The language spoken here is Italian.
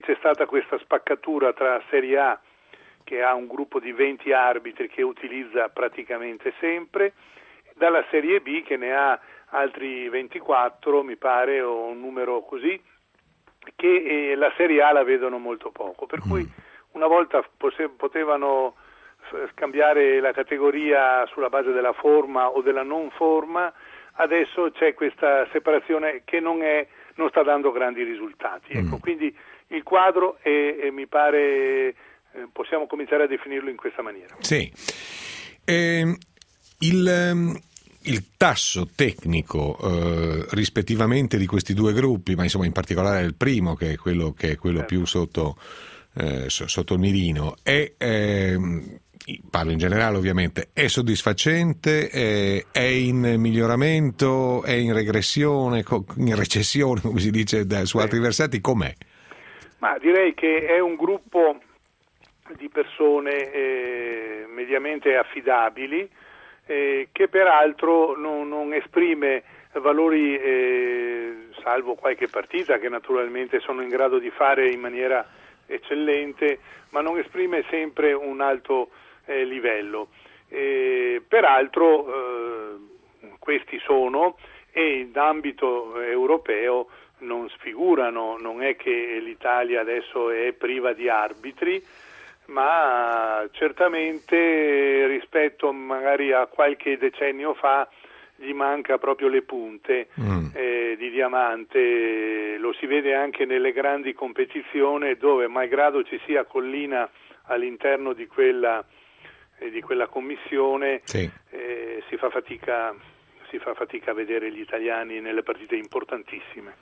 c'è stata questa spaccatura tra Serie A, che ha un gruppo di 20 arbitri che utilizza praticamente sempre, dalla Serie B che ne ha altri 24, mi pare, o un numero così, che la Serie A la vedono molto poco, per cui una volta potevano scambiare la categoria sulla base della forma o della non forma, adesso c'è questa separazione che non sta dando grandi risultati. Ecco, quindi il quadro mi pare possiamo cominciare a definirlo in questa maniera. Sì. Il tasso tecnico rispettivamente di questi due gruppi, ma insomma in particolare il primo, che è quello certo, più sotto il mirino, parlo in generale ovviamente, è soddisfacente, è in miglioramento, è in regressione, in recessione, come si dice su altri versati, com'è? Ma direi che è un gruppo di persone mediamente affidabili, che peraltro non esprime valori, salvo qualche partita che naturalmente sono in grado di fare in maniera eccellente, ma non esprime sempre un alto livello. Peraltro questi sono, e in ambito europeo non sfigurano, non è che l'Italia adesso è priva di arbitri, ma certamente rispetto magari a qualche decennio fa gli manca proprio le punte di diamante. Lo si vede anche nelle grandi competizioni dove, malgrado ci sia Collina all'interno di quella commissione, sì, si fa fatica a vedere gli italiani nelle partite importantissime.